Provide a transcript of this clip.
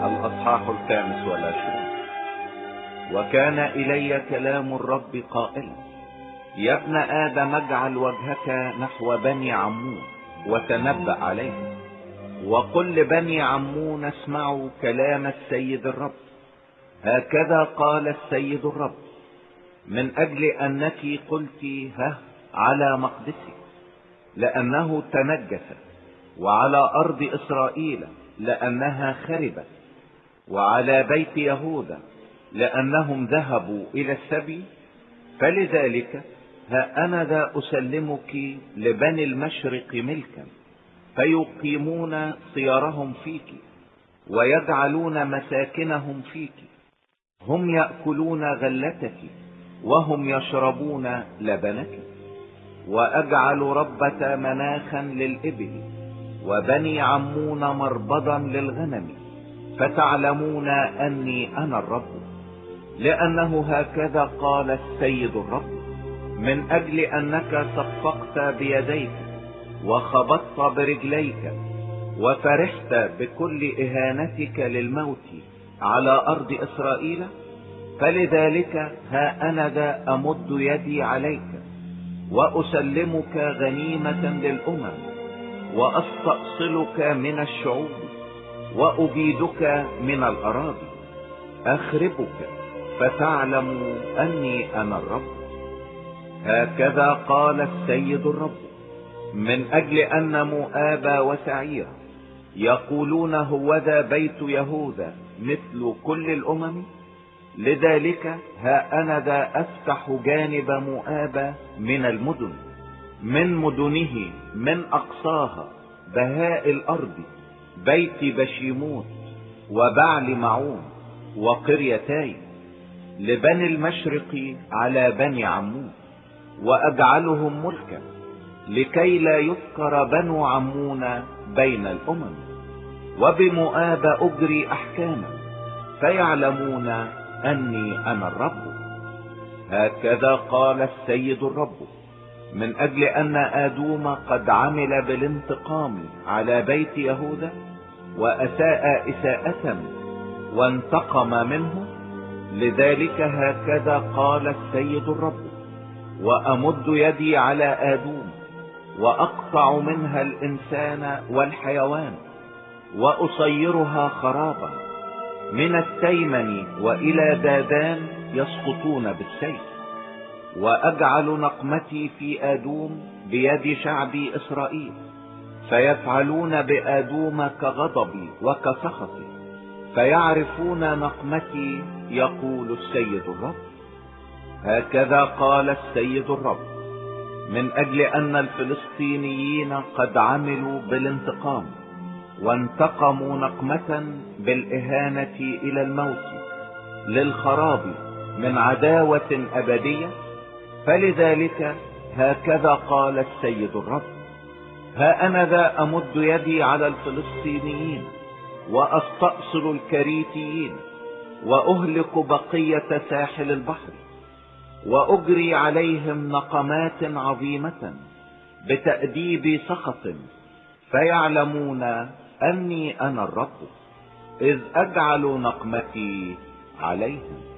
الأصحاح 25. وكان إلي كلام الرب قائلا: يا ابن آدم، اجعل وجهك نحو بني عمون وتنبأ عليهم، وقل لبني عمون: اسمعوا كلام السيد الرب. هكذا قال السيد الرب: من أجل أنك قلت ها على مقدسي لأنه تنجس، وعلى أرض إسرائيل لأنها خربت، وعلى بيت يهوذا لأنهم ذهبوا إلى السبي، فلذلك ها أنا ذا أسلمك لبني المشرق ملكا، فيقيمون صيارهم فيك ويجعلون مساكنهم فيك. هم يأكلون غلتك وهم يشربون لبنك. وأجعل ربة مناخا للإبل وبني عمون مربضا للغنم، فتعلمون أني أنا الرب. لأنه هكذا قال السيد الرب: من أجل أنك صفقت بيديك وخبطت برجليك وفرحت بكل إهانتك للموت على أرض إسرائيل، فلذلك ها أنا ذا أمد يدي عليك وأسلمك غنيمة للأمم، وأستأصلك من الشعوب وأبيدك من الأراضي، أخربك فتعلم أني أنا الرب. هكذا قال السيد الرب: من أجل أن مؤاب وسعير يقولون هوذا بيت يهوذا مثل كل الأمم، لذلك ها أنا ذا أفتح جانب مؤاب من المدن، من مدنه من أقصاها بهاء الأرض، بيت بشيموت وبعل معون وقريتاي، لبني المشرق على بني عمون، وأجعلهم ملكا لكي لا يذكر بنو عمون بين الأمم. وبمؤاب أجري أحكاما، فيعلمون أني أنا الرب. هكذا قال السيد الرب: من أجل أن آدوم قد عمل بالانتقام على بيت يهوذا وأساء إساءة وانتقم منه، لذلك هكذا قال السيد الرب: وأمد يدي على آدوم وأقطع منها الإنسان والحيوان وأصيرها خرابا، من التيمن وإلى دادان يسقطون بالسيف. وأجعل نقمتي في آدوم بيد شعبي إسرائيل، فيفعلون بآدوم كغضبي وكسخطي، فيعرفون نقمتي، يقول السيد الرب. هكذا قال السيد الرب: من أجل أن الفلسطينيين قد عملوا بالانتقام وانتقموا نقمة بالإهانة إلى الموت للخراب من عداوة أبدية، فلذلك هكذا قال السيد الرب: ها أنا ذا أمد يدي على الفلسطينيين وأستأصل الكريتيين وأهلك بقية ساحل البحر، وأجري عليهم نقمات عظيمة بتأديب سخط، فيعلمون أني أنا الرب، إذ أجعل نقمتي عليهم.